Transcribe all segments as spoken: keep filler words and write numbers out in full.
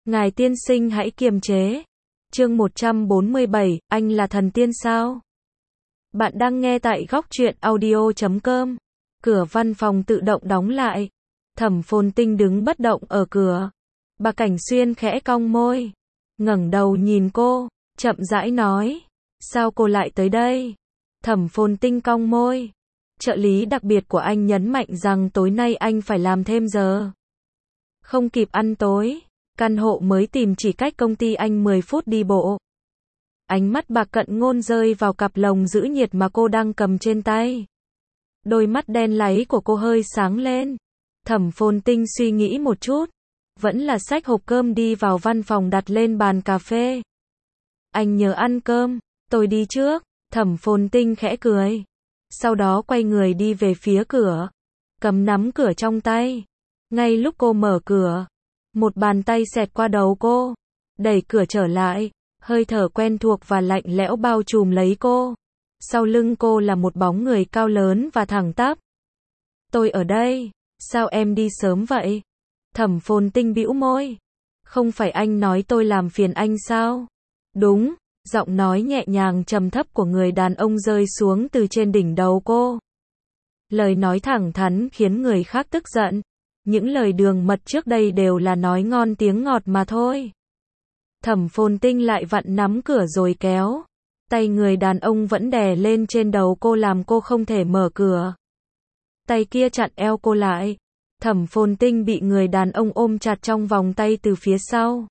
Ngài tiên sinh hãy kiềm chế. Chương một trăm bốn mươi bảy, anh là thần tiên sao? Bạn đang nghe tại góc truyện audio chấm com. Cửa văn phòng tự động đóng lại. Thẩm Phồn Tinh đứng bất động ở cửa. Bà Cảnh Xuyên khẽ cong môi, ngẩng đầu nhìn cô, chậm rãi nói, sao cô lại tới đây? Thẩm Phồn Tinh cong môi. Trợ lý đặc biệt của anh nhấn mạnh rằng tối nay anh phải làm thêm giờ. Không kịp ăn tối, căn hộ mới tìm chỉ cách công ty anh mười phút đi bộ. Ánh mắt Bạc Cận Ngôn rơi vào cặp lồng giữ nhiệt mà cô đang cầm trên tay. Đôi mắt đen láy của cô hơi sáng lên. Thẩm Phồn Tinh suy nghĩ một chút, vẫn là xách hộp cơm đi vào văn phòng đặt lên bàn cà phê. Anh nhớ ăn cơm, tôi đi trước. Thẩm Phồn Tinh khẽ cười, sau đó quay người đi về phía cửa, cầm nắm cửa trong tay. Ngay lúc cô mở cửa, một bàn tay xẹt qua đầu cô, đẩy cửa trở lại, hơi thở quen thuộc và lạnh lẽo bao trùm lấy cô. Sau lưng cô là một bóng người cao lớn và thẳng tắp. Tôi ở đây, sao em đi sớm vậy? Thẩm Phồn Tinh bĩu môi. Không phải anh nói tôi làm phiền anh sao? Đúng, giọng nói nhẹ nhàng trầm thấp của người đàn ông rơi xuống từ trên đỉnh đầu cô. Lời nói thẳng thắn khiến người khác tức giận. Những lời đường mật trước đây đều là nói ngon tiếng ngọt mà thôi. Thẩm Phồn Tinh lại vặn nắm cửa rồi kéo. Tay người đàn ông vẫn đè lên trên đầu cô làm cô không thể mở cửa. Tay kia chặn eo cô lại. Thẩm Phồn Tinh bị người đàn ông ôm chặt trong vòng tay từ phía sau.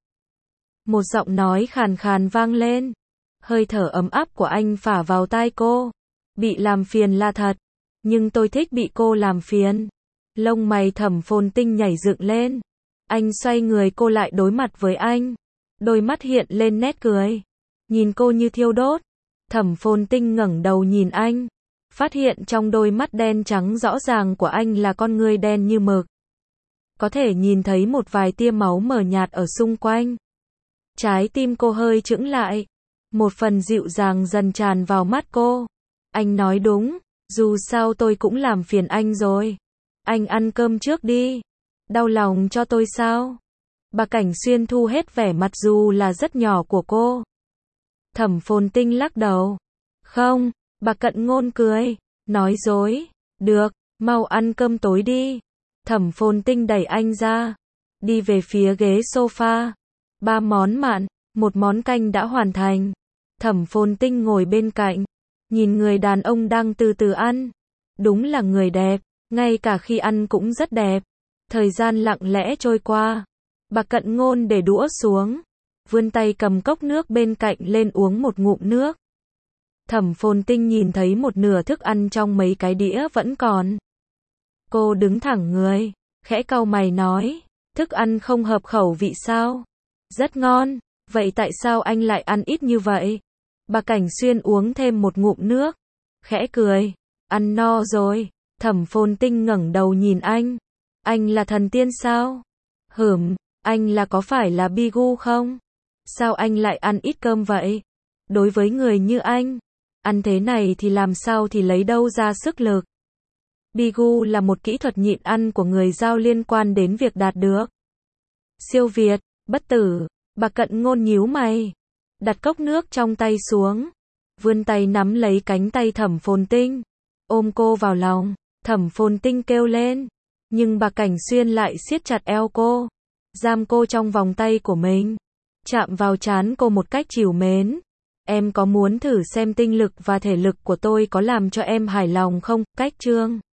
Một giọng nói khàn khàn vang lên. Hơi thở ấm áp của anh phả vào tai cô. Bị làm phiền là thật, nhưng tôi thích bị cô làm phiền. Lông mày Thẩm Phồn Tinh nhảy dựng lên. Anh xoay người cô lại đối mặt với anh. Đôi mắt hiện lên nét cười. Nhìn cô như thiêu đốt. Thẩm Phồn Tinh ngẩng đầu nhìn anh. Phát hiện trong đôi mắt đen trắng rõ ràng của anh là con người đen như mực. Có thể nhìn thấy một vài tia máu mờ nhạt ở xung quanh. Trái tim cô hơi chững lại. Một phần dịu dàng dần tràn vào mắt cô. Anh nói đúng, dù sao tôi cũng làm phiền anh rồi. Anh ăn cơm trước đi. Đau lòng cho tôi sao? Bà Cảnh Xuyên thu hết vẻ mặt dù là rất nhỏ của cô. Thẩm Phồn Tinh lắc đầu. Không, bà Cận Ngôn cười, nói dối. Được, mau ăn cơm tối đi. Thẩm Phồn Tinh đẩy anh ra, đi về phía ghế sofa. Ba món mặn, một món canh đã hoàn thành. Thẩm Phồn Tinh ngồi bên cạnh, nhìn người đàn ông đang từ từ ăn. Đúng là người đẹp, ngay cả khi ăn cũng rất đẹp. Thời gian lặng lẽ trôi qua. Bà Cận Ngôn để đũa xuống, vươn tay cầm cốc nước bên cạnh lên uống một ngụm nước. Thẩm Phồn Tinh nhìn thấy một nửa thức ăn trong mấy cái đĩa vẫn còn. Cô đứng thẳng người, khẽ cau mày nói, thức ăn không hợp khẩu vị sao? Rất ngon, vậy tại sao anh lại ăn ít như vậy? Bà Cảnh Xuyên uống thêm một ngụm nước, khẽ cười, ăn no rồi. Thẩm Phồn Tinh ngẩng đầu nhìn anh. Anh là thần tiên sao? Hửm, anh là có phải là Bigu không? Sao anh lại ăn ít cơm vậy? Đối với người như anh, ăn thế này thì làm sao thì lấy đâu ra sức lực? Bigu là một kỹ thuật nhịn ăn của người Dao liên quan đến việc đạt được siêu việt, bất tử. Bà Cận Ngôn nhíu mày, đặt cốc nước trong tay xuống, vươn tay nắm lấy cánh tay Thẩm Phồn Tinh, ôm cô vào lòng. Thẩm Phồn Tinh kêu lên, nhưng bà Cảnh Xuyên lại siết chặt eo cô, giam cô trong vòng tay của mình, chạm vào trán cô một cách trìu mến. Em có muốn thử xem tinh lực và thể lực của tôi có làm cho em hài lòng không? Cách chương